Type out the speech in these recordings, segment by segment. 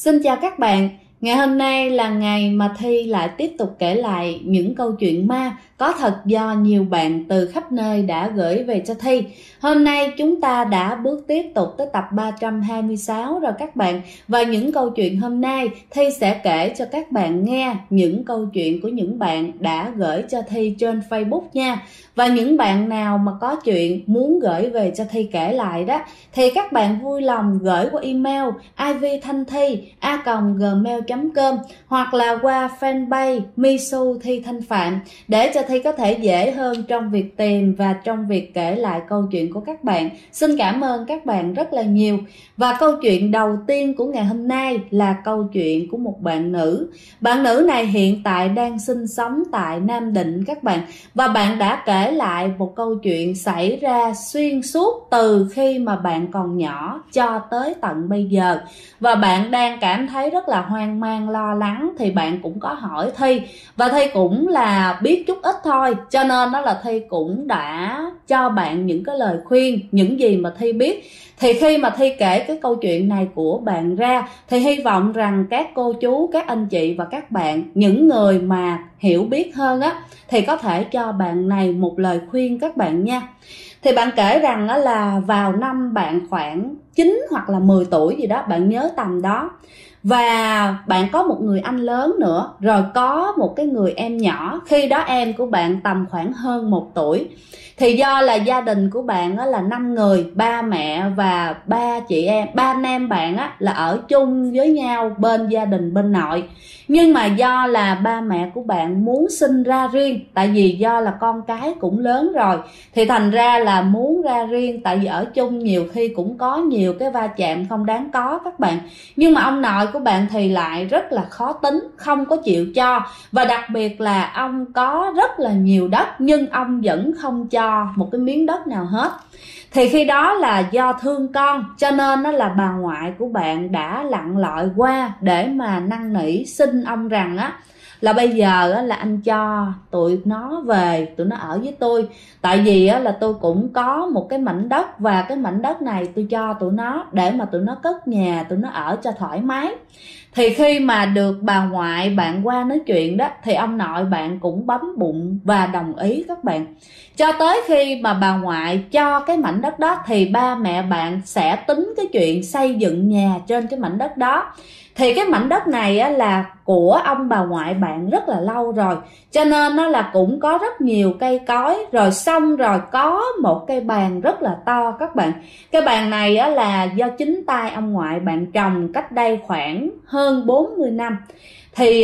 Xin chào các bạn, ngày hôm nay là ngày mà Thi lại tiếp tục kể lại những câu chuyện ma có thật do nhiều bạn từ khắp nơi đã gửi về cho Thi. Hôm nay chúng ta đã bước tiếp tục tới tập 326 rồi các bạn. Và những câu chuyện hôm nay Thi sẽ kể cho các bạn nghe những câu chuyện của những bạn đã gửi cho Thi trên Facebook nha. Và những bạn nào mà có chuyện muốn gửi về cho Thi kể lại đó thì các bạn vui lòng gửi qua email ivthanhthi@gmail.com hoặc là qua fanpage Misu Thi Thanh Phạm để cho Thi có thể dễ hơn trong việc tìm và trong việc kể lại câu chuyện của các bạn. Xin cảm ơn các bạn rất là nhiều. Và câu chuyện đầu tiên của ngày hôm nay là câu chuyện của một bạn nữ. Bạn nữ này hiện tại đang sinh sống tại Nam Định các bạn. Và bạn đã kể lại một câu chuyện xảy ra xuyên suốt từ khi mà bạn còn nhỏ cho tới tận bây giờ. Và bạn đang cảm thấy rất là hoang mang lo lắng thì bạn cũng có hỏi Thi. Và Thi cũng là biết chút ít thôi, cho nên đó là Thi cũng đã cho bạn những cái lời khuyên, những gì mà Thi biết. Thì khi mà Thi kể cái câu chuyện này của bạn ra thì hy vọng rằng các cô chú, các anh chị và các bạn, những người mà hiểu biết hơn á, thì có thể cho bạn này một lời khuyên các bạn nha. Thì bạn kể rằng là vào năm bạn khoảng 9 hoặc là 10 tuổi gì đó, bạn nhớ tầm đó. Và bạn có một người anh lớn nữa, rồi có một cái người em nhỏ. Khi đó em của bạn tầm khoảng hơn 1 tuổi. Thì do là gia đình của bạn là 5 người, ba mẹ và 3 chị em, 3 anh em bạn là ở chung với nhau bên gia đình bên nội. Nhưng mà do là ba mẹ của bạn muốn sinh ra riêng, tại vì do là con cái cũng lớn rồi, thì thành ra là muốn ra riêng, tại vì ở chung nhiều khi cũng có nhiều cái va chạm không đáng có các bạn. Nhưng mà ông nội của bạn thì lại rất là khó tính, không có chịu cho. Và đặc biệt là ông có rất là nhiều đất nhưng ông vẫn không cho một cái miếng đất nào hết. Thì khi đó là do thương con cho nên đó là bà ngoại của bạn đã lặn lội qua để mà năn nỉ xin ông rằng là bây giờ là anh cho tụi nó về, tụi nó ở với tôi. Tại vì là tôi cũng có một cái mảnh đất và cái mảnh đất này tôi cho tụi nó để mà tụi nó cất nhà, tụi nó ở cho thoải mái. Thì khi mà được bà ngoại bạn qua nói chuyện đó thì ông nội bạn cũng bấm bụng và đồng ý các bạn. Cho tới khi mà bà ngoại cho cái mảnh đất đó thì ba mẹ bạn sẽ tính cái chuyện xây dựng nhà trên cái mảnh đất đó. Thì cái mảnh đất này là của ông bà ngoại bạn rất là lâu rồi, cho nên nó là cũng có rất nhiều cây cối. Rồi xong rồi có một cây bàn rất là to các bạn. Cái bàn này là do chính tay ông ngoại bạn trồng cách đây khoảng hơn 40 năm. Thì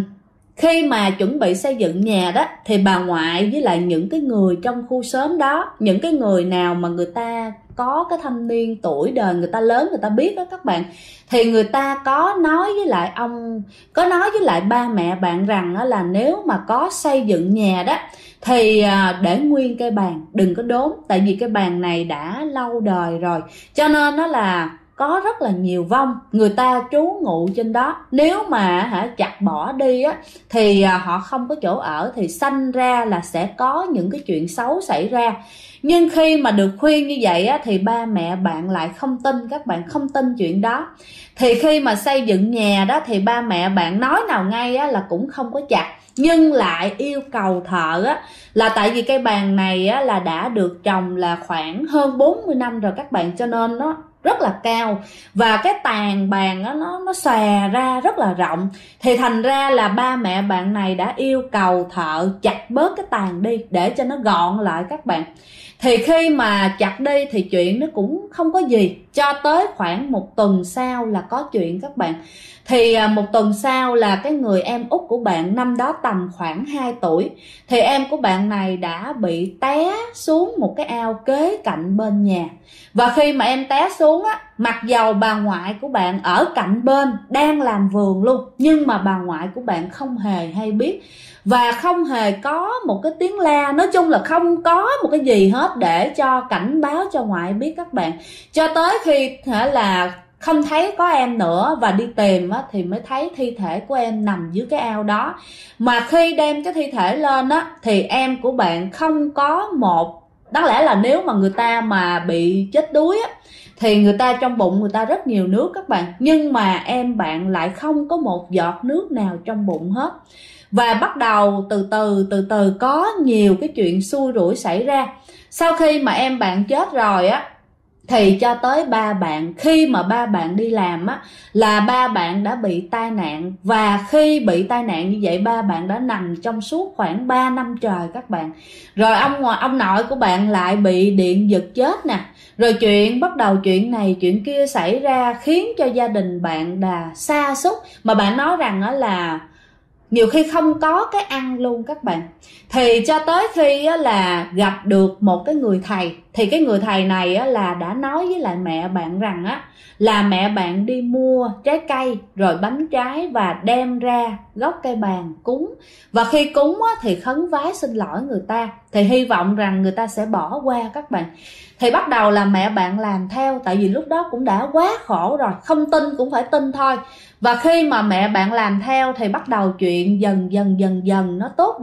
khi mà chuẩn bị xây dựng nhà đó thì bà ngoại với lại những cái người trong khu xóm đó, những cái người nào mà người ta có cái thâm niên tuổi đời, người ta lớn, người ta biết đó các bạn, thì người ta có nói với lại có nói với lại ba mẹ bạn rằng là nếu mà có xây dựng nhà đó thì để nguyên cây bàn, đừng có đốn. Tại vì cái bàn này đã lâu đời rồi, cho nên nó là có rất là nhiều vong người ta trú ngụ trên đó. Nếu mà chặt bỏ đi thì họ không có chỗ ở thì sanh ra là sẽ có những cái chuyện xấu xảy ra. Nhưng khi mà được khuyên như vậy thì ba mẹ bạn lại không tin, các bạn không tin chuyện đó. Thì khi mà xây dựng nhà đó thì ba mẹ bạn nói nào ngay là cũng không có chặt, nhưng lại yêu cầu thợ là tại vì cây bàn này là đã được trồng là khoảng hơn 40 năm rồi các bạn, cho nên nó rất là cao và cái tàn bàn nó xòe ra rất là rộng. Thì thành ra là ba mẹ bạn này đã yêu cầu thợ chặt bớt cái tàn đi để cho nó gọn lại các bạn. Thì khi mà chặt đi thì chuyện nó cũng không có gì, cho tới khoảng 1 tuần sau là có chuyện các bạn. Thì 1 tuần sau là cái người em út của bạn năm đó tầm khoảng 2 tuổi. Thì em của bạn này đã bị té xuống một cái ao kế cạnh bên nhà. Và khi mà em té xuống mặc dầu bà ngoại của bạn ở cạnh bên đang làm vườn luôn, nhưng mà bà ngoại của bạn không hề hay biết và không hề có một cái tiếng la. Nói chung là không có một cái gì hết để cho cảnh báo cho ngoại biết các bạn. Cho tới khi là không thấy có em nữa và đi tìm thì mới thấy thi thể của em nằm dưới cái ao đó. Mà khi đem cái thi thể lên thì em của bạn không có một Đáng lẽ là nếu mà người ta mà bị chết đuối á, thì người ta trong bụng người ta rất nhiều nước các bạn, nhưng mà em bạn lại không có một giọt nước nào trong bụng hết. Và bắt đầu từ từ có nhiều cái chuyện xui rủi xảy ra. Sau khi mà em bạn chết rồi á, thì cho tới ba bạn, khi mà ba bạn đi làm á, là ba bạn đã bị tai nạn. Và khi bị tai nạn như vậy, ba bạn đã nằm trong suốt khoảng 3 năm trời các bạn. Rồi ông nội của bạn lại bị điện giật chết nè. Rồi bắt đầu chuyện này chuyện kia xảy ra, khiến cho gia đình bạn đã sa sút. Mà bạn nói rằng đó là nhiều khi không có cái ăn luôn các bạn. Thì cho tới khi là gặp được một cái người thầy, thì cái người thầy này là đã nói với lại mẹ bạn rằng là mẹ bạn đi mua trái cây rồi bánh trái và đem ra gốc cây bàn cúng. Và khi cúng thì khấn vái xin lỗi người ta, thì hy vọng rằng người ta sẽ bỏ qua các bạn. Thì bắt đầu là mẹ bạn làm theo, tại vì lúc đó cũng đã quá khổ rồi, không tin cũng phải tin thôi. Và khi mà mẹ bạn làm theo thì bắt đầu chuyện dần dần nó tốt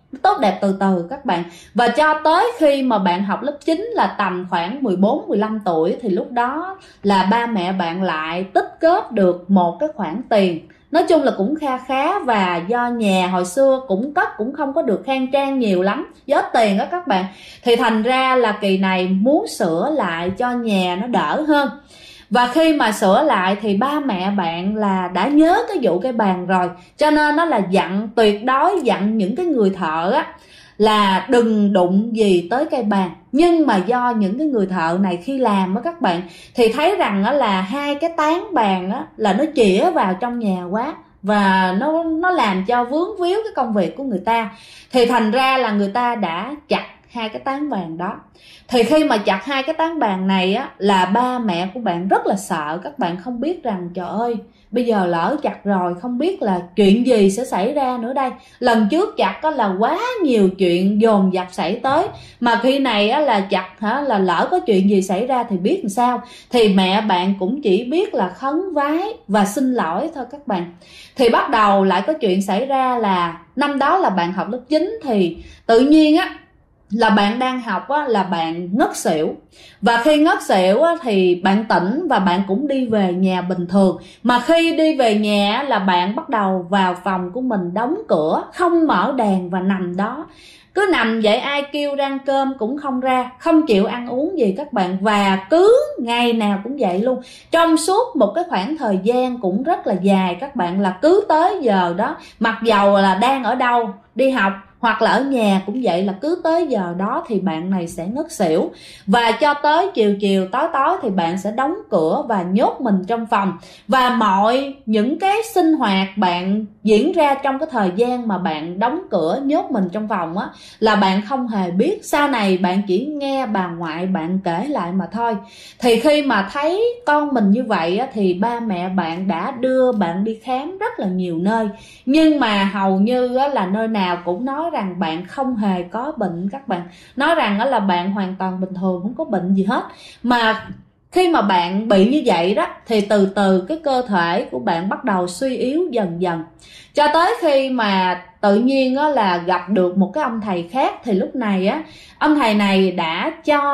đẹp từ từ các bạn. Và cho tới khi mà bạn học lớp 9 là tầm khoảng 14-15 tuổi, thì lúc đó là ba mẹ bạn lại tích góp được một cái khoản tiền, nói chung là cũng kha khá. Và do nhà hồi xưa cũng không có được khang trang nhiều lắm, do ít tiền đó các bạn, thì thành ra là kỳ này muốn sửa lại cho nhà nó đỡ hơn. Và khi mà sửa lại thì ba mẹ bạn là đã nhớ cái vụ cây bàn rồi, cho nên nó là tuyệt đối dặn những cái người thợ á là đừng đụng gì tới cây bàn. Nhưng mà do những cái người thợ này khi làm á các bạn, thì thấy rằng á là hai cái tán bàn á là nó chĩa vào trong nhà quá, và nó làm cho vướng víu cái công việc của người ta. Thì thành ra là người ta đã chặt hai cái tán bàn đó. Thì khi mà chặt hai cái tán bàn này á, là ba mẹ của bạn rất là sợ các bạn, không biết rằng trời ơi bây giờ lỡ chặt rồi không biết là chuyện gì sẽ xảy ra nữa đây. Lần trước chặt á là quá nhiều chuyện dồn dập xảy tới, mà khi này á là chặt là lỡ có chuyện gì xảy ra thì biết làm sao. Thì mẹ bạn cũng chỉ biết là khấn vái và xin lỗi thôi các bạn. Thì bắt đầu lại có chuyện xảy ra là năm đó là bạn học lớp 9, thì tự nhiên á là bạn đang học á, là bạn ngất xỉu. Và khi ngất xỉu á, thì bạn tỉnh và bạn cũng đi về nhà bình thường. Mà khi đi về nhà là bạn bắt đầu vào phòng của mình đóng cửa, không mở đèn và nằm đó. Cứ nằm vậy, ai kêu ra ăn cơm cũng không ra, không chịu ăn uống gì các bạn. Và cứ ngày nào cũng vậy luôn, trong suốt một cái khoảng thời gian cũng rất là dài các bạn, là cứ tới giờ đó, mặc dầu là đang ở đâu đi học hoặc là ở nhà cũng vậy, là cứ tới giờ đó thì bạn này sẽ ngất xỉu. Và cho tới chiều tối thì bạn sẽ đóng cửa và nhốt mình trong phòng. Và mọi những cái sinh hoạt bạn diễn ra trong cái thời gian mà bạn đóng cửa nhốt mình trong phòng á, là bạn không hề biết. Sau này bạn chỉ nghe bà ngoại bạn kể lại mà thôi. Thì khi mà thấy con mình như vậy á, thì ba mẹ bạn đã đưa bạn đi khám rất là nhiều nơi, nhưng mà hầu như á, là nơi nào cũng nói rằng bạn không hề có bệnh các bạn, nói rằng là bạn hoàn toàn bình thường, không có bệnh gì hết. Mà khi mà bạn bị như vậy đó, thì từ từ cái cơ thể của bạn bắt đầu suy yếu dần dần, cho tới khi mà tự nhiên á, là gặp được một cái ông thầy khác. Thì lúc này á, ông thầy này đã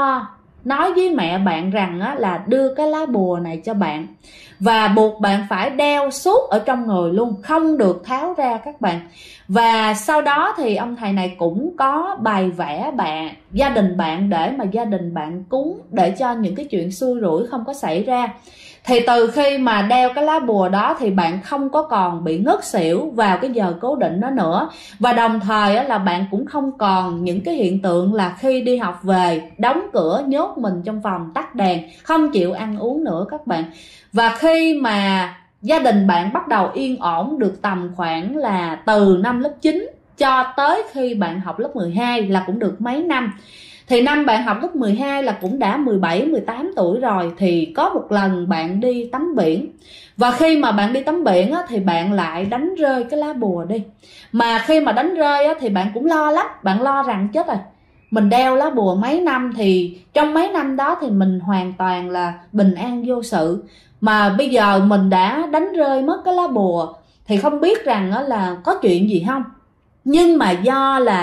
nói với mẹ bạn rằng á, là đưa cái lá bùa này cho bạn và buộc bạn phải đeo suốt ở trong người luôn, không được tháo ra các bạn. Và sau đó thì ông thầy này cũng có bày vẽ gia đình bạn, để mà gia đình bạn cúng, để cho những cái chuyện xui rủi không có xảy ra. Thì từ khi mà đeo cái lá bùa đó thì bạn không có còn bị ngất xỉu vào cái giờ cố định đó nữa. Và đồng thời là bạn cũng không còn những cái hiện tượng là khi đi học về đóng cửa nhốt mình trong phòng, tắt đèn, không chịu ăn uống nữa các bạn. Và khi mà gia đình bạn bắt đầu yên ổn được tầm khoảng là từ năm lớp 9 cho tới khi bạn học lớp 12 là cũng được mấy năm. Thì năm bạn học lớp 12 là cũng đã 17-18 tuổi rồi. Thì có một lần bạn đi tắm biển, và khi mà bạn đi tắm biển á, thì bạn lại đánh rơi cái lá bùa đi. Mà khi mà đánh rơi á, thì bạn cũng lo lắm, bạn lo rằng chết rồi, mình đeo lá bùa mấy năm, thì trong mấy năm đó thì mình hoàn toàn là bình an vô sự, mà bây giờ mình đã đánh rơi mất cái lá bùa thì không biết rằng là có chuyện gì không. Nhưng mà do là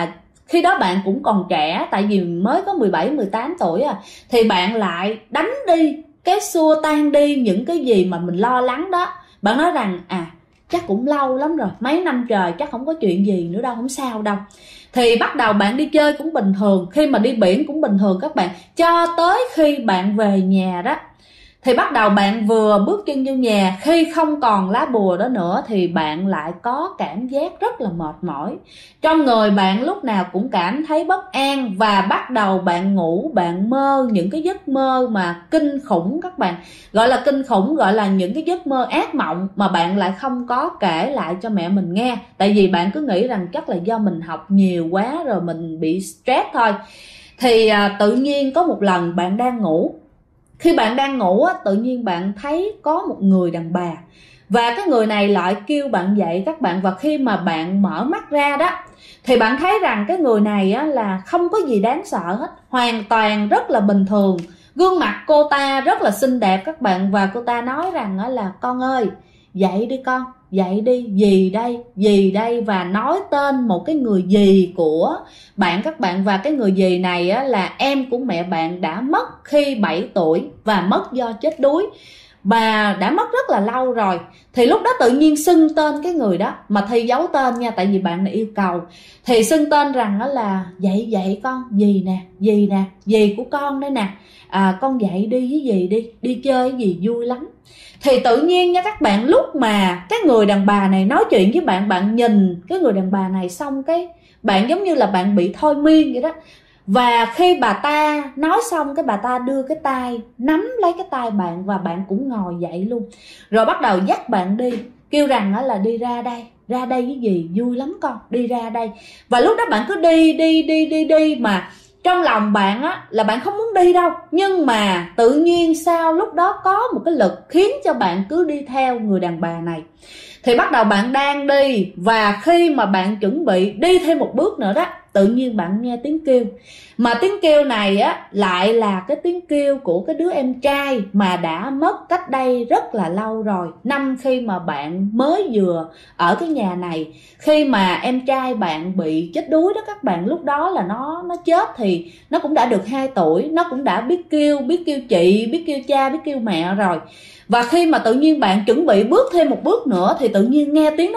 khi đó bạn cũng còn trẻ, tại vì mới có 17, 18 tuổi à, thì bạn lại đánh đi cái xua tan đi những cái gì mà mình lo lắng đó. Bạn nói rằng chắc cũng lâu lắm rồi, mấy năm trời chắc không có chuyện gì nữa đâu, không sao đâu. Thì bắt đầu bạn đi chơi cũng bình thường, khi mà đi biển cũng bình thường các bạn, cho tới khi bạn về nhà đó, thì bắt đầu bạn vừa bước chân vô nhà, khi không còn lá bùa đó nữa thì bạn lại có cảm giác rất là mệt mỏi. Trong người bạn lúc nào cũng cảm thấy bất an, và bắt đầu bạn ngủ, bạn mơ những cái giấc mơ mà kinh khủng các bạn. Gọi là kinh khủng, gọi là những cái giấc mơ ác mộng mà bạn lại không có kể lại cho mẹ mình nghe. Tại vì bạn cứ nghĩ rằng chắc là do mình học nhiều quá rồi mình bị stress thôi. Thì tự nhiên có một lần bạn đang ngủ, khi bạn đang ngủ á, tự nhiên bạn thấy có một người đàn bà, và cái người này lại kêu bạn dậy các bạn. Và khi mà bạn mở mắt ra đó, thì bạn thấy rằng cái người này á, là không có gì đáng sợ hết, hoàn toàn rất là bình thường. Gương mặt cô ta rất là xinh đẹp các bạn, và cô ta nói rằng á, là con ơi, dậy đi con, dậy đi, dì đây, và nói tên một cái người dì của bạn các bạn. Và cái người dì này á, là em của mẹ bạn, đã mất khi 7 tuổi và mất do chết đuối, bà đã mất rất là lâu rồi. Thì lúc đó tự nhiên xưng tên cái người đó, mà Thi giấu tên nha, tại vì bạn này yêu cầu. Thì xưng tên rằng đó là dậy con, dì nè, dì của con đây nè, con dậy đi với dì đi chơi với dì vui lắm. Thì tự nhiên nha các bạn, lúc mà cái người đàn bà này nói chuyện với bạn, bạn nhìn cái người đàn bà này xong cái bạn giống như là bạn bị thôi miên vậy đó. Và khi bà ta nói xong, cái bà ta đưa cái tay nắm lấy cái tay bạn, và bạn cũng ngồi dậy luôn. Rồi bắt đầu dắt bạn đi, kêu rằng là đi ra đây với dì vui lắm con, đi ra đây. Và lúc đó bạn cứ đi mà trong lòng bạn á là bạn không muốn đi đâu, nhưng mà tự nhiên sao lúc đó có một cái lực khiến cho bạn cứ đi theo người đàn bà này. Thì bắt đầu bạn đang đi, và khi mà bạn chuẩn bị đi thêm một bước nữa đó, tự nhiên bạn nghe tiếng kêu. Mà tiếng kêu này á lại là cái tiếng kêu của cái đứa em trai mà đã mất cách đây rất là lâu rồi, năm khi mà bạn mới vừa ở cái nhà này. Khi mà em trai bạn bị chết đuối đó các bạn, lúc đó là nó chết thì nó cũng đã được 2 tuổi, nó cũng đã biết kêu chị, biết kêu cha, biết kêu mẹ rồi. Và khi mà tự nhiên bạn chuẩn bị bước thêm một bước nữa, thì tự nhiên nghe tiếng nó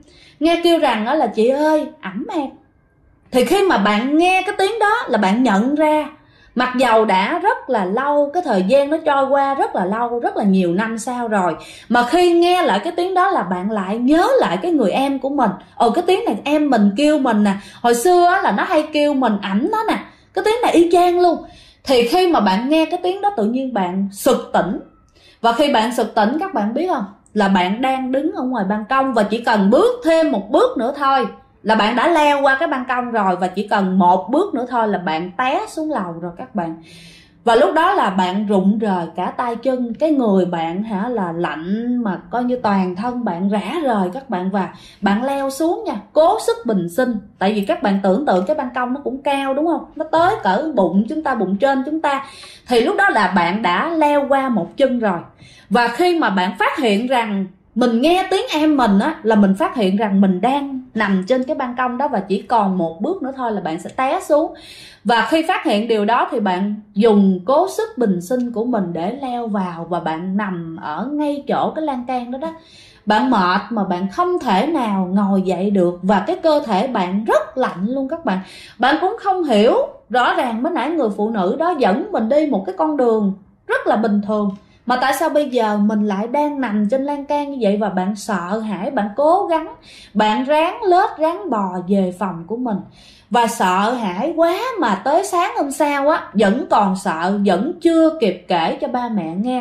kêu rằng đó là chị ơi, ẵm em. Thì khi mà bạn nghe cái tiếng đó là bạn nhận ra, mặc dầu đã rất là lâu, cái thời gian nó trôi qua rất là lâu, rất là nhiều năm sau rồi, mà khi nghe lại cái tiếng đó là bạn lại nhớ lại cái người em của mình. Cái tiếng này em mình kêu mình nè, hồi xưa là nó hay kêu mình ẵm nó nè, cái tiếng này y chang luôn. Thì khi mà bạn nghe cái tiếng đó, tự nhiên bạn sực tỉnh. Và khi bạn sực tỉnh, các bạn biết không, là bạn đang đứng ở ngoài ban công, và chỉ cần bước thêm một bước nữa thôi là bạn đã leo qua cái ban công rồi, và chỉ cần một bước nữa thôi là bạn té xuống lầu rồi các bạn. Và lúc đó là bạn rụng rời cả tay chân, cái người bạn là lạnh mà coi như toàn thân bạn rã rời các bạn. Và bạn leo xuống nha, cố sức bình sinh, tại vì các bạn tưởng tượng cái ban công nó cũng cao đúng không, nó tới cỡ bụng chúng ta, bụng trên chúng ta. Thì lúc đó là bạn đã leo qua một chân rồi. Và khi mà bạn phát hiện rằng mình nghe tiếng em mình á, là mình phát hiện rằng mình đang nằm trên cái ban công đó, và chỉ còn một bước nữa thôi là bạn sẽ té xuống. Và khi phát hiện điều đó thì bạn dùng cố sức bình sinh của mình để leo vào, và bạn nằm ở ngay chỗ cái lan can đó đó. Bạn mệt mà bạn không thể nào ngồi dậy được, và cái cơ thể bạn rất lạnh luôn các bạn. Bạn cũng không hiểu, rõ ràng mới nãy người phụ nữ đó dẫn mình đi một cái con đường rất là bình thường, mà tại sao bây giờ mình lại đang nằm trên lan can như vậy? Và bạn sợ hãi, bạn cố gắng, bạn ráng lết ráng bò về phòng của mình. Và sợ hãi quá mà tới sáng hôm sau á vẫn còn sợ, vẫn chưa kịp kể cho ba mẹ nghe.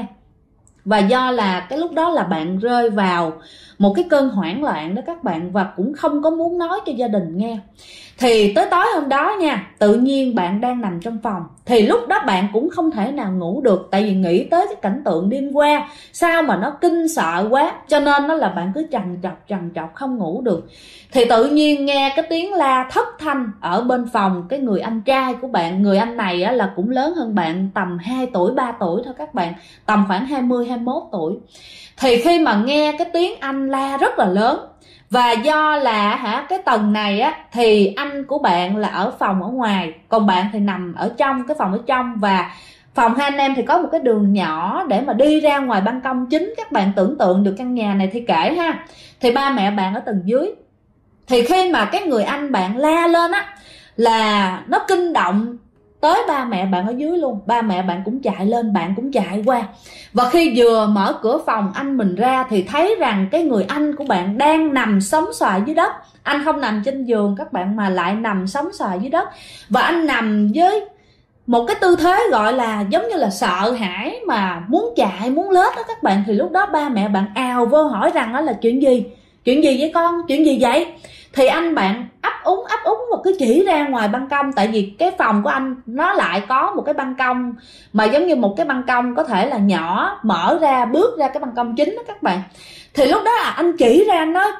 Và do là cái lúc đó là bạn rơi vào một cái cơn hoảng loạn đó các bạn, và cũng không có muốn nói cho gia đình nghe. Thì tới tối hôm đó nha, tự nhiên bạn đang nằm trong phòng, thì lúc đó bạn cũng không thể nào ngủ được, tại vì nghĩ tới cái cảnh tượng đêm qua sao mà nó kinh sợ quá, cho nên nó là bạn cứ trằn trọc không ngủ được. Thì tự nhiên nghe cái tiếng la thất thanh ở bên phòng cái người anh trai của bạn. Người anh này á, là cũng lớn hơn bạn tầm 2 tuổi 3 tuổi thôi các bạn, tầm khoảng 20-21 tuổi. Thì khi mà nghe cái tiếng anh la rất là lớn, Và do là cái tầng này á thì anh của bạn là ở phòng ở ngoài, còn bạn thì nằm ở trong cái phòng ở trong, và phòng hai anh em thì có một cái đường nhỏ để mà đi ra ngoài ban công chính. Các bạn tưởng tượng được căn nhà này thì kể ha, thì ba mẹ bạn ở tầng dưới. Thì khi mà cái người anh bạn la lên á là nó kinh động tới ba mẹ bạn ở dưới luôn. Ba mẹ bạn cũng chạy lên, bạn cũng chạy qua. Và khi vừa mở cửa phòng anh mình ra thì thấy rằng cái người anh của bạn đang nằm sóng xoài dưới đất. Anh không nằm trên giường các bạn, mà lại nằm sóng xoài dưới đất. Và anh nằm với một cái tư thế gọi là giống như là sợ hãi mà muốn chạy muốn lết đó các bạn. Thì lúc đó ba mẹ bạn ào vô hỏi rằng đó là chuyện gì vậy con, chuyện gì vậy? Thì anh bạn ấp úng và cứ chỉ ra ngoài ban công. Tại vì cái phòng của anh nó lại có một cái ban công mà giống như một cái ban công có thể là nhỏ, mở ra bước ra cái ban công chính đó các bạn. Thì lúc đó là anh chỉ ra, anh nói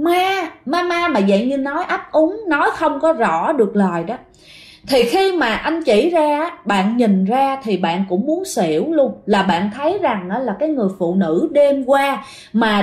ma mà dạng như nói ấp úng, nói không có rõ được lời đó. Thì khi mà anh chỉ ra, bạn nhìn ra thì bạn cũng muốn xỉu luôn. Là bạn thấy rằng là cái người phụ nữ đêm qua mà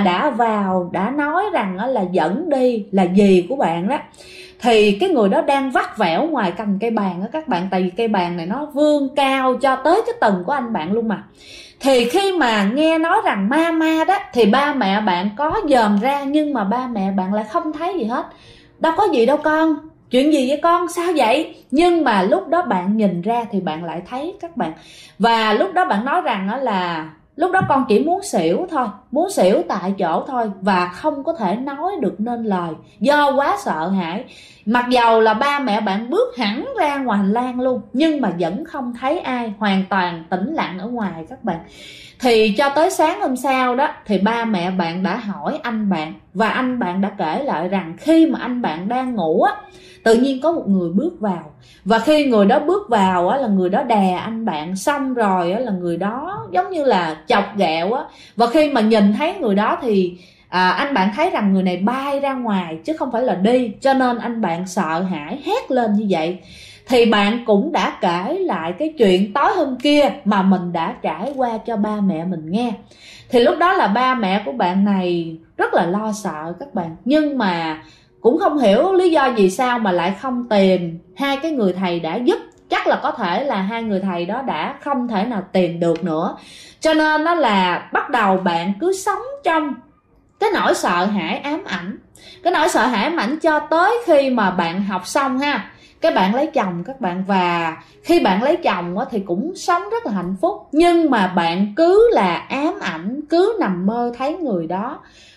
đã nói rằng là dẫn đi là dì của bạn đó, thì cái người đó đang vắt vẻo ngoài cành cây bàn đó các bạn. Tại vì cây bàn này nó vươn cao cho tới cái tầng của anh bạn luôn mà. Thì khi mà nghe nói rằng ma đó thì ba mẹ bạn có dòm ra, nhưng mà ba mẹ bạn lại không thấy gì hết. Đâu có gì đâu con, chuyện gì vậy con, sao vậy? Nhưng mà lúc đó bạn nhìn ra thì bạn lại thấy các bạn. Và lúc đó bạn nói rằng là lúc đó con chỉ muốn xỉu thôi, muốn xỉu tại chỗ thôi, và không có thể nói được nên lời do quá sợ hãi. Mặc dầu là ba mẹ bạn bước hẳn ra ngoài hành lang luôn, nhưng mà vẫn không thấy ai, hoàn toàn tĩnh lặng ở ngoài các bạn. Thì cho tới sáng hôm sau đó thì ba mẹ bạn đã hỏi anh bạn, và anh bạn đã kể lại rằng khi mà anh bạn đang ngủ á, tự nhiên có một người bước vào. Và khi người đó bước vào á là người đó đè anh bạn, xong rồi á là người đó giống như là chọc ghẹo á. Và khi mà nhìn thấy người đó thì anh bạn thấy rằng người này bay ra ngoài chứ không phải là đi, cho nên anh bạn sợ hãi hét lên như vậy. Thì bạn cũng đã kể lại cái chuyện tối hôm kia mà mình đã trải qua cho ba mẹ mình nghe. Thì lúc đó là ba mẹ của bạn này rất là lo sợ các bạn, nhưng mà cũng không hiểu lý do vì sao mà lại không tìm hai cái người thầy đã giúp. Chắc là có thể là hai người thầy đó đã không thể nào tìm được nữa, cho nên đó là bắt đầu bạn cứ sống trong cái nỗi sợ hãi ám ảnh. Cái nỗi sợ hãi ám ảnh cho tới khi mà bạn học xong ha, cái bạn lấy chồng các bạn. Và khi bạn lấy chồng thì cũng sống rất là hạnh phúc, nhưng mà bạn cứ là ám ảnh, cứ nằm mơ thấy người đó.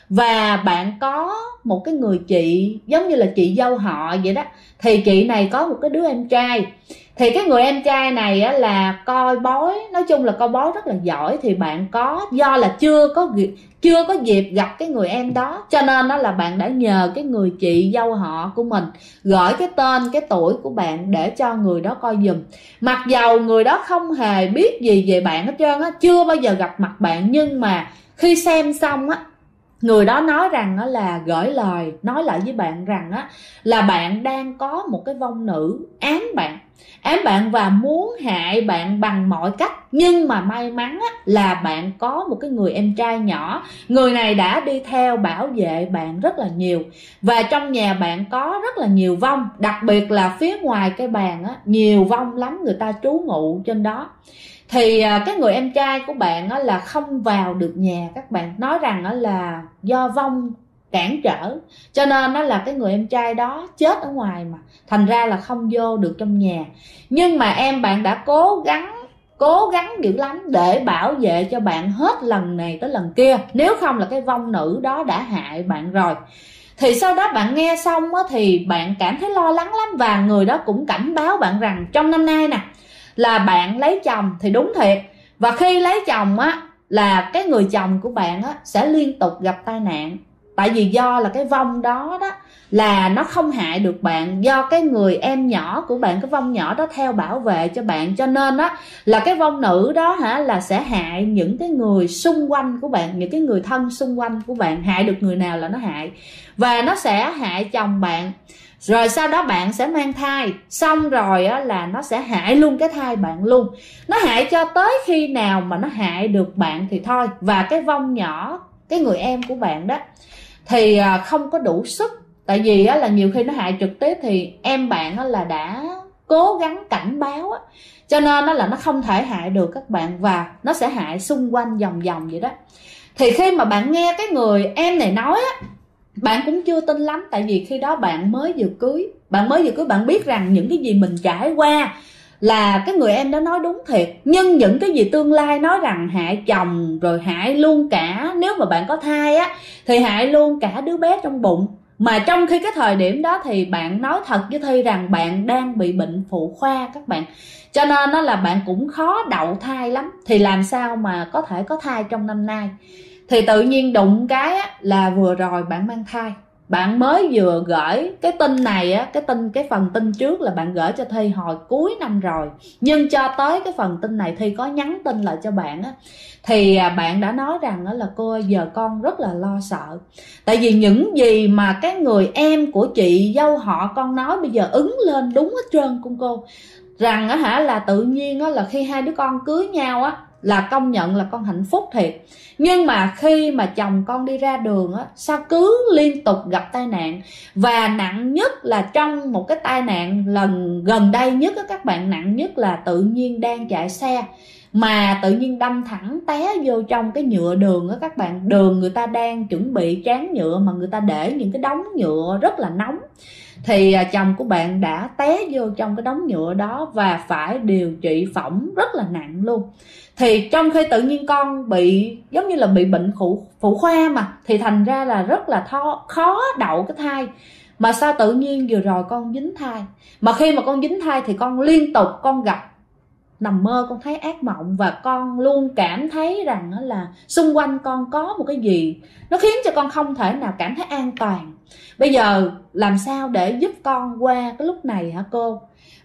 Và bạn có một cái người chị giống như là chị dâu họ vậy đó. Thì chị này có một cái đứa em trai. Thì cái người em trai này á là coi bói, nói chung là coi bói rất là giỏi. Thì bạn có, do là chưa có dịp gặp cái người em đó, cho nên đó là bạn đã nhờ cái người chị dâu họ của mình gửi cái tên, cái tuổi của bạn để cho người đó coi giùm. Mặc dầu người đó không hề biết gì về bạn hết trơn á, chưa bao giờ gặp mặt bạn, nhưng mà khi xem xong á, người đó nói rằng là gửi lời nói lại với bạn rằng là bạn đang có một cái vong nữ ám bạn và muốn hại bạn bằng mọi cách. Nhưng mà may mắn là bạn có một cái người em trai nhỏ, người này đã đi theo bảo vệ bạn rất là nhiều. Và trong nhà bạn có rất là nhiều vong, đặc biệt là phía ngoài cái bàn nhiều vong lắm, người ta trú ngụ trên đó. Thì cái người em trai của bạn là không vào được nhà các bạn, nói rằng là do vong cản trở, cho nên là cái người em trai đó chết ở ngoài mà thành ra là không vô được trong nhà. Nhưng mà em bạn đã cố gắng dữ lắm để bảo vệ cho bạn hết lần này tới lần kia, nếu không là cái vong nữ đó đã hại bạn rồi. Thì sau đó bạn nghe xong thì bạn cảm thấy lo lắng lắm, và người đó cũng cảnh báo bạn rằng trong năm nay nè là bạn lấy chồng thì đúng thiệt. Và khi lấy chồng là cái người chồng của bạn sẽ liên tục gặp tai nạn. Tại vì do là cái vong đó là nó không hại được bạn, do cái người em nhỏ của bạn, cái vong nhỏ đó theo bảo vệ cho bạn, cho nên là cái vong nữ đó là sẽ hại những cái người xung quanh của bạn, những cái người thân xung quanh của bạn. Hại được người nào là nó hại, và nó sẽ hại chồng bạn. Rồi sau đó bạn sẽ mang thai, xong rồi là nó sẽ hại luôn cái thai bạn luôn. Nó hại cho tới khi nào mà nó hại được bạn thì thôi. Và cái vong nhỏ, cái người em của bạn đó, thì không có đủ sức. Tại vì là nhiều khi nó hại trực tiếp thì em bạn là đã cố gắng cảnh báo, cho nên là nó không thể hại được các bạn, và nó sẽ hại xung quanh vòng vòng vậy đó. Thì khi mà bạn nghe cái người em này nói bạn cũng chưa tin lắm. Tại vì khi đó bạn mới vừa cưới, bạn biết rằng những cái gì mình trải qua là cái người em đó nói đúng thiệt. Nhưng những cái gì tương lai nói rằng hại chồng, rồi hại luôn cả, nếu mà bạn có thai thì hại luôn cả đứa bé trong bụng. Mà trong khi cái thời điểm đó thì bạn nói thật với Thi rằng bạn đang bị bệnh phụ khoa các bạn. Cho nên là bạn cũng khó đậu thai lắm. Thì làm sao mà có thể có thai trong năm nay. Thì tự nhiên đụng cái là vừa rồi bạn mang thai. Bạn mới vừa gửi cái tin này cái phần tin trước là bạn gửi cho Thi hồi cuối năm rồi. Nhưng cho tới cái phần tin này Thi có nhắn tin lại cho bạn thì bạn đã nói rằng là cô ơi, giờ con rất là lo sợ. Tại vì những gì mà cái người em của chị dâu họ con nói bây giờ ứng lên đúng hết trơn con cô. Rằng là tự nhiên là khi hai đứa con cưới nhau là công nhận là con hạnh phúc thiệt. Nhưng mà khi mà chồng con đi ra đường sao cứ liên tục gặp tai nạn. Và nặng nhất là trong một cái tai nạn lần gần đây nhất các bạn, nặng nhất là tự nhiên đang chạy xe mà tự nhiên đâm thẳng té vô trong cái nhựa đường các bạn. Đường người ta đang chuẩn bị tráng nhựa mà người ta để những cái đống nhựa rất là nóng. Thì chồng của bạn đã té vô trong cái đống nhựa đó và phải điều trị phỏng rất là nặng luôn. Thì trong khi tự nhiên con bị giống như là bị bệnh phụ khoa mà, thì thành ra là rất là khó đậu cái thai. Mà sao tự nhiên vừa rồi con dính thai. Mà khi mà con dính thai thì con liên tục con gặp, nằm mơ con thấy ác mộng. Và con luôn cảm thấy rằng là xung quanh con có một cái gì nó khiến cho con không thể nào cảm thấy an toàn. Bây giờ làm sao để giúp con qua cái lúc này hả cô?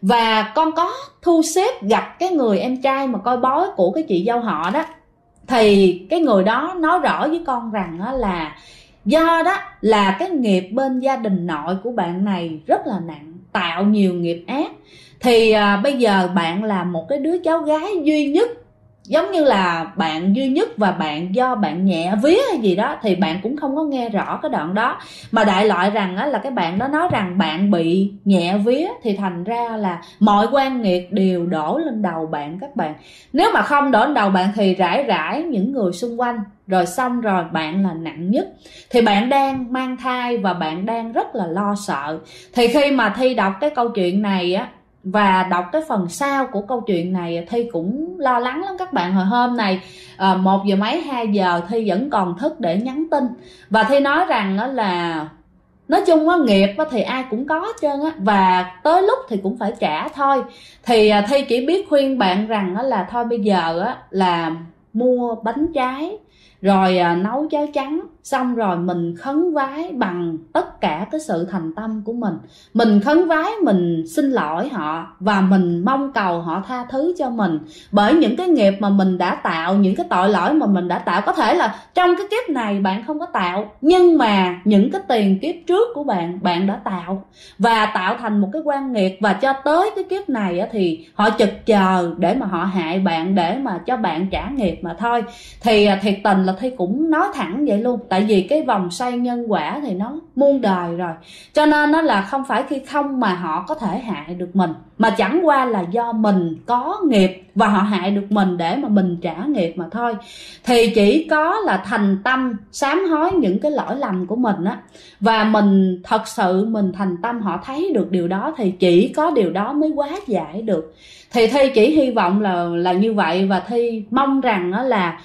Và con có thu xếp gặp cái người em trai mà coi bói của cái chị dâu họ đó. Thì cái người đó nói rõ với con rằng là do đó là cái nghiệp bên gia đình nội của bạn này rất là nặng, tạo nhiều nghiệp ác. Thì bây giờ bạn là một cái đứa cháu gái duy nhất, giống như là bạn duy nhất, và bạn do bạn nhẹ vía hay gì đó, thì bạn cũng không có nghe rõ cái đoạn đó. Mà đại loại rằng là cái bạn đó nói rằng bạn bị nhẹ vía, thì thành ra là mọi quan nghiệt đều đổ lên đầu bạn các bạn. Nếu mà không đổ lên đầu bạn thì rải rải những người xung quanh, rồi xong rồi bạn là nặng nhất. Thì bạn đang mang thai và bạn đang rất là lo sợ. Thì khi mà Thi đọc cái câu chuyện này và đọc cái phần sau của câu chuyện này, Thi cũng lo lắng lắm các bạn. Hồi hôm này 1 giờ mấy 2 giờ Thi vẫn còn thức để nhắn tin. Và Thi nói rằng là nói chung nghiệp thì ai cũng có hết trơn và tới lúc thì cũng phải trả thôi. Thì Thi chỉ biết khuyên bạn rằng là thôi bây giờ là mua bánh trái, rồi nấu cháo trắng, xong rồi mình khấn vái bằng tất cả cái sự thành tâm của mình. Mình khấn vái, mình xin lỗi họ và mình mong cầu họ tha thứ cho mình. Bởi những cái nghiệp mà mình đã tạo, những cái tội lỗi mà mình đã tạo, có thể là trong cái kiếp này bạn không có tạo, nhưng mà những cái tiền kiếp trước của bạn, bạn đã tạo và tạo thành một cái quan nghiệp. Và cho tới cái kiếp này thì họ chực chờ để mà họ hại bạn, để mà cho bạn trả nghiệp mà thôi. Thì thiệt tình là Thi cũng nói thẳng vậy luôn. Tại vì cái vòng xoay nhân quả thì nó muôn đời rồi, cho nên nó là không phải khi không mà họ có thể hại được mình, mà chẳng qua là do mình có nghiệp và họ hại được mình để mà mình trả nghiệp mà thôi. Thì chỉ có là thành tâm sám hối những cái lỗi lầm của mình và mình thật sự mình thành tâm, họ thấy được điều đó thì chỉ có điều đó mới hóa giải được. Thì Thi chỉ hy vọng là như vậy. Và Thi mong rằng là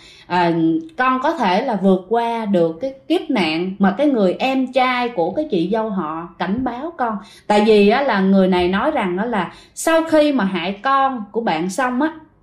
con có thể là vượt qua được cái kiếp nạn mà cái người em trai của cái chị dâu họ cảnh báo con. Tại vì là người này nói rằng là sau khi mà hại con của bạn xong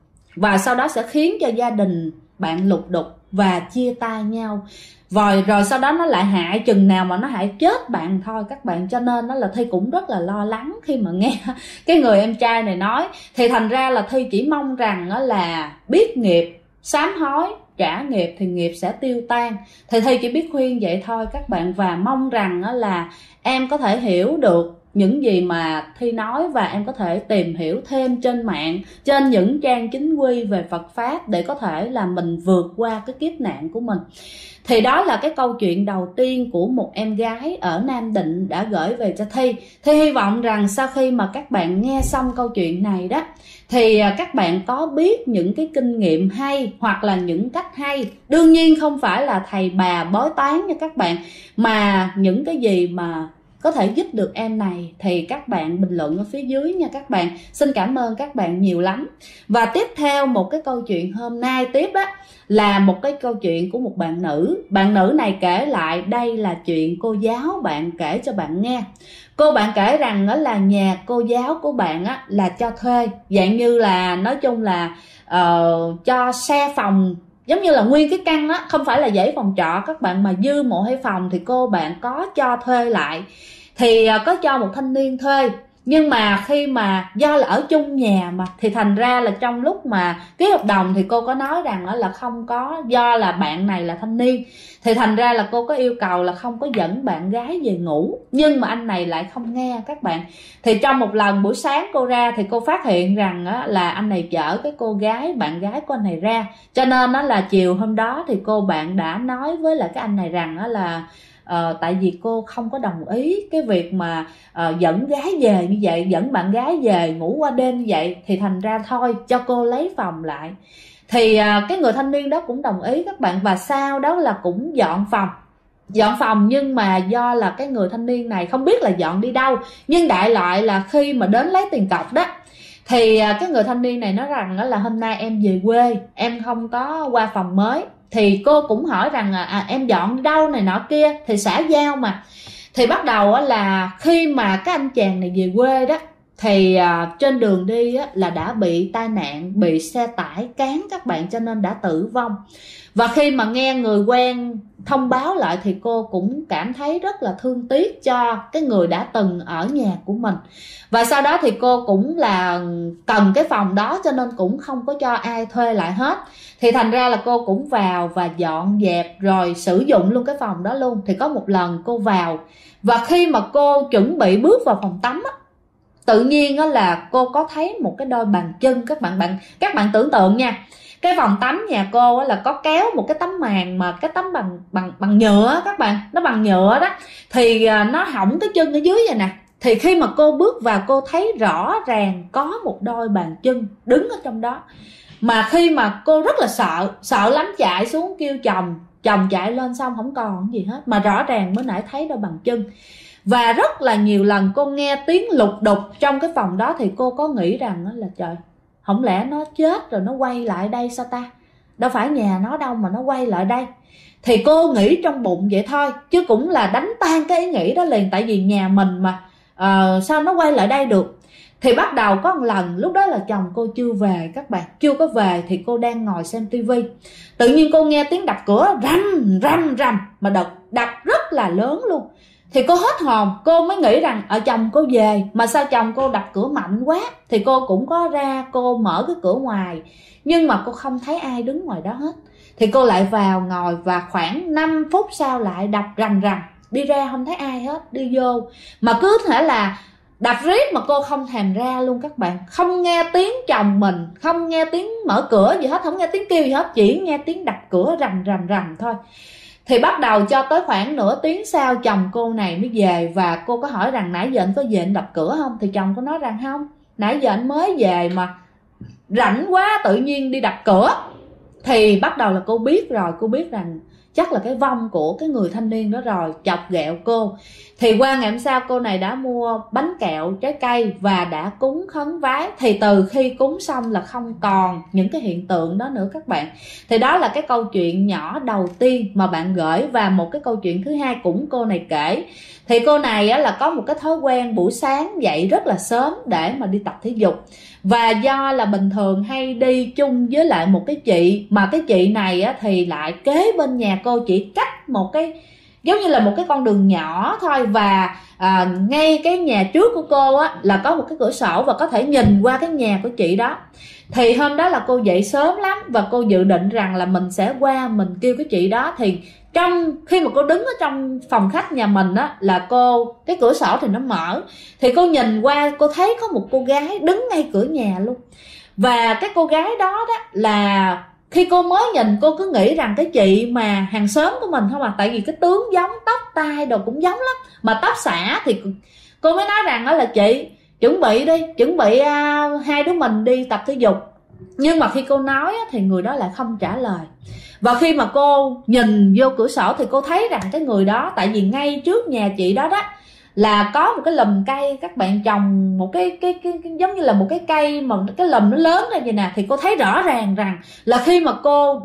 và sau đó sẽ khiến cho gia đình bạn lục đục và chia tay nhau. Rồi sau đó nó lại hại chừng nào mà nó hại chết bạn thôi các bạn. Cho nên là Thi cũng rất là lo lắng khi mà nghe cái người em trai này nói. Thì thành ra là Thi chỉ mong rằng là biết nghiệp, sám hối, trả nghiệp thì nghiệp sẽ tiêu tan. Thì Thi chỉ biết khuyên vậy thôi các bạn. Và mong rằng là em có thể hiểu được những gì mà Thi nói, và em có thể tìm hiểu thêm trên mạng, trên những trang chính quy về Phật Pháp để có thể là mình vượt qua cái kiếp nạn của mình. Thì đó là cái câu chuyện đầu tiên của một em gái ở Nam Định đã gửi về cho Thi. Thi hy vọng rằng sau khi mà các bạn nghe xong câu chuyện này đó, thì các bạn có biết những cái kinh nghiệm hay hoặc là những cách hay. Đương nhiên không phải là thầy bà bói toán cho các bạn, mà những cái gì mà có thể giúp được em này thì các bạn bình luận ở phía dưới nha các bạn. Xin cảm ơn các bạn nhiều lắm. Và tiếp theo một cái câu chuyện hôm nay tiếp đó là một cái câu chuyện của một bạn nữ. Bạn nữ này kể lại đây là chuyện cô giáo bạn kể cho bạn nghe. Cô bạn kể rằng đó là nhà cô giáo của bạn á, là cho thuê, dạng như là nói chung là cho xe phòng, giống như là nguyên cái căn á, không phải là dãy phòng trọ các bạn, mà dư một hai phòng thì cô bạn có cho thuê lại. Thì có cho một thanh niên thuê, nhưng mà khi mà do là ở chung nhà mà, thì thành ra là trong lúc mà ký hợp đồng thì cô có nói rằng là không có, do là bạn này là thanh niên thì thành ra là cô có yêu cầu là không có dẫn bạn gái về ngủ, nhưng mà anh này lại không nghe các bạn. Thì trong một lần buổi sáng cô ra thì cô phát hiện rằng là anh này chở cái cô gái, bạn gái của anh này ra, cho nên là chiều hôm đó thì cô bạn đã nói với lại cái anh này rằng là tại vì cô không có đồng ý cái việc mà dẫn gái về như vậy, dẫn bạn gái về ngủ qua đêm như vậy, thì thành ra thôi cho cô lấy phòng lại. Thì cái người thanh niên đó cũng đồng ý các bạn, và sau đó là cũng dọn phòng. Nhưng mà do là cái người thanh niên này không biết là dọn đi đâu, nhưng đại loại là khi mà đến lấy tiền cọc đó thì cái người thanh niên này nói rằng là hôm nay em về quê, em không có qua phòng mới. Thì cô cũng hỏi rằng em dọn đi đâu này nọ kia, thì xã giao mà. Thì bắt đầu là khi mà cái anh chàng này về quê đó, thì trên đường đi là đã bị tai nạn, bị xe tải cán các bạn, cho nên đã tử vong. Và khi mà nghe người quen thông báo lại thì cô cũng cảm thấy rất là thương tiếc cho cái người đã từng ở nhà của mình. Và sau đó thì cô cũng là cần cái phòng đó, cho nên cũng không có cho ai thuê lại hết. Thì thành ra là cô cũng vào và dọn dẹp rồi sử dụng luôn cái phòng đó luôn. Thì có một lần cô vào, và khi mà cô chuẩn bị bước vào phòng tắm á, tự nhiên là cô có thấy một cái đôi bàn chân. Các bạn tưởng tượng nha, cái phòng tắm nhà cô là có kéo một cái tấm màn, mà cái tấm bằng nhựa các bạn, nó bằng nhựa đó, thì nó hỏng cái chân ở dưới vậy nè. Thì khi mà cô bước vào, cô thấy rõ ràng có một đôi bàn chân đứng ở trong đó. Mà khi mà cô rất là sợ lắm, chạy xuống kêu chồng chạy lên, xong không còn gì hết, mà rõ ràng mới nãy thấy đôi bàn chân. Và rất là nhiều lần cô nghe tiếng lục đục trong cái phòng đó, thì cô có nghĩ rằng là trời, không lẽ nó chết rồi nó quay lại đây sao ta, đâu phải nhà nó đâu mà nó quay lại đây. Thì cô nghĩ trong bụng vậy thôi, chứ cũng là đánh tan cái ý nghĩ đó liền, tại vì nhà mình mà, sao nó quay lại đây được. Thì bắt đầu có một lần, lúc đó là chồng cô chưa về các bạn, chưa có về, thì cô đang ngồi xem tivi. Tự nhiên cô nghe tiếng đập cửa rầm, mà đập rất là lớn luôn. Thì cô hết hồn, cô mới nghĩ rằng ở chồng cô về, mà sao chồng cô đập cửa mạnh quá. Thì cô cũng có ra, cô mở cái cửa ngoài, nhưng mà cô không thấy ai đứng ngoài đó hết. Thì cô lại vào ngồi, và khoảng 5 phút sau lại đập rầm, đi ra không thấy ai hết, đi vô mà cứ thể là đập riết, mà cô không thèm ra luôn các bạn. Không nghe tiếng chồng mình, không nghe tiếng mở cửa gì hết, không nghe tiếng kêu gì hết, chỉ nghe tiếng đập cửa rầm thôi. Thì bắt đầu cho tới khoảng nửa tiếng sau chồng cô này mới về, và cô có hỏi rằng nãy giờ anh có về anh đập cửa không? Thì chồng có nói rằng không, nãy giờ anh mới về mà rảnh quá tự nhiên đi đập cửa. Thì bắt đầu là cô biết rồi, cô biết rằng chắc là cái vong của cái người thanh niên đó rồi, chọc ghẹo cô. Thì qua ngày hôm sau cô này đã mua bánh kẹo, trái cây và đã cúng khấn vái. Thì từ khi cúng xong là không còn những cái hiện tượng đó nữa các bạn. Thì đó là cái câu chuyện nhỏ đầu tiên mà bạn gửi. Và một cái câu chuyện thứ hai cũng cô này kể. Thì cô này là có một cái thói quen buổi sáng dậy rất là sớm để mà đi tập thể dục. Và do là bình thường hay đi chung với lại một cái chị, mà cái chị này thì lại kế bên nhà cô, chỉ cách một cái giống như là một cái con đường nhỏ thôi. Và ngay cái nhà trước của cô là có một cái cửa sổ và có thể nhìn qua cái nhà của chị đó. Thì hôm đó là cô dậy sớm lắm, và cô dự định rằng là mình sẽ qua mình kêu cái chị đó. Thì khi mà cô đứng ở trong phòng khách nhà mình á, là cái cửa sổ thì nó mở, thì cô nhìn qua cô thấy có một cô gái đứng ngay cửa nhà luôn. Và cái cô gái đó là khi cô mới nhìn cô cứ nghĩ rằng cái chị mà hàng xóm của mình không à, tại vì cái tướng giống, tóc tai đồ cũng giống lắm, mà tóc xõa. Thì cô mới nói rằng đó là chị chuẩn bị hai đứa mình đi tập thể dục. Nhưng mà khi cô nói thì người đó lại không trả lời. Và khi mà cô nhìn vô cửa sổ thì cô thấy rằng cái người đó, tại vì ngay trước nhà chị đó là có một cái lùm cây, các bạn trồng một cái giống như là một cái cây mà cái lùm nó lớn ra vậy nè. Thì cô thấy rõ ràng rằng là khi mà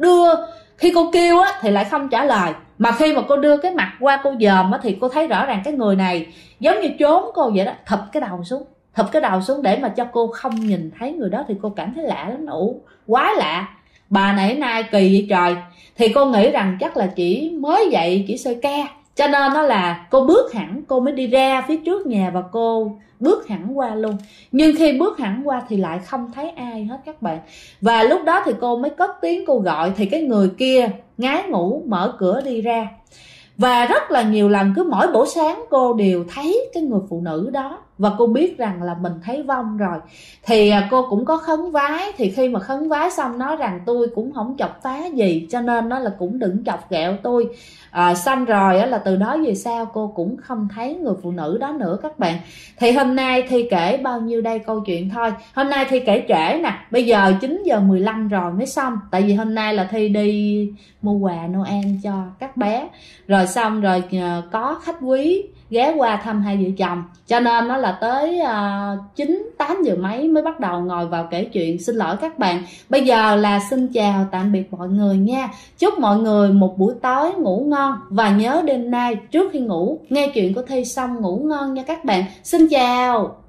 khi cô kêu á thì lại không trả lời, mà khi mà cô đưa cái mặt qua cô dòm á thì cô thấy rõ ràng cái người này giống như trốn cô vậy đó, thụp cái đầu xuống để mà cho cô không nhìn thấy người đó. Thì cô cảm thấy lạ lắm, quái lạ, bà này nay kỳ vậy trời. Thì cô nghĩ rằng chắc là chỉ mới dậy, chỉ sơi ca, cho nên nó là cô bước hẳn, cô mới đi ra phía trước nhà và cô bước hẳn qua luôn. Nhưng khi bước hẳn qua thì lại không thấy ai hết các bạn. Và lúc đó thì cô mới cất tiếng cô gọi, thì cái người kia ngái ngủ mở cửa đi ra. Và rất là nhiều lần, cứ mỗi buổi sáng cô đều thấy cái người phụ nữ đó, và cô biết rằng là mình thấy vong rồi. Thì cô cũng có khấn vái. Thì khi mà khấn vái xong nói rằng tôi cũng không chọc phá gì, cho nên nó là cũng đừng chọc ghẹo tôi. Xong rồi là từ đó về sau cô cũng không thấy người phụ nữ đó nữa các bạn. Thì hôm nay Thi kể bao nhiêu đây câu chuyện thôi. Hôm nay Thi kể trễ nè, bây giờ 9:15 rồi mới xong. Tại vì hôm nay là Thi đi mua quà Noel cho các bé, rồi xong rồi có khách quý ghé qua thăm hai vợ chồng, cho nên nó là tới 9-8 giờ mấy mới bắt đầu ngồi vào kể chuyện. Xin lỗi các bạn. Bây giờ là xin chào tạm biệt mọi người nha. Chúc mọi người một buổi tối ngủ ngon, và nhớ đêm nay trước khi ngủ nghe chuyện của Thi xong ngủ ngon nha các bạn. Xin chào.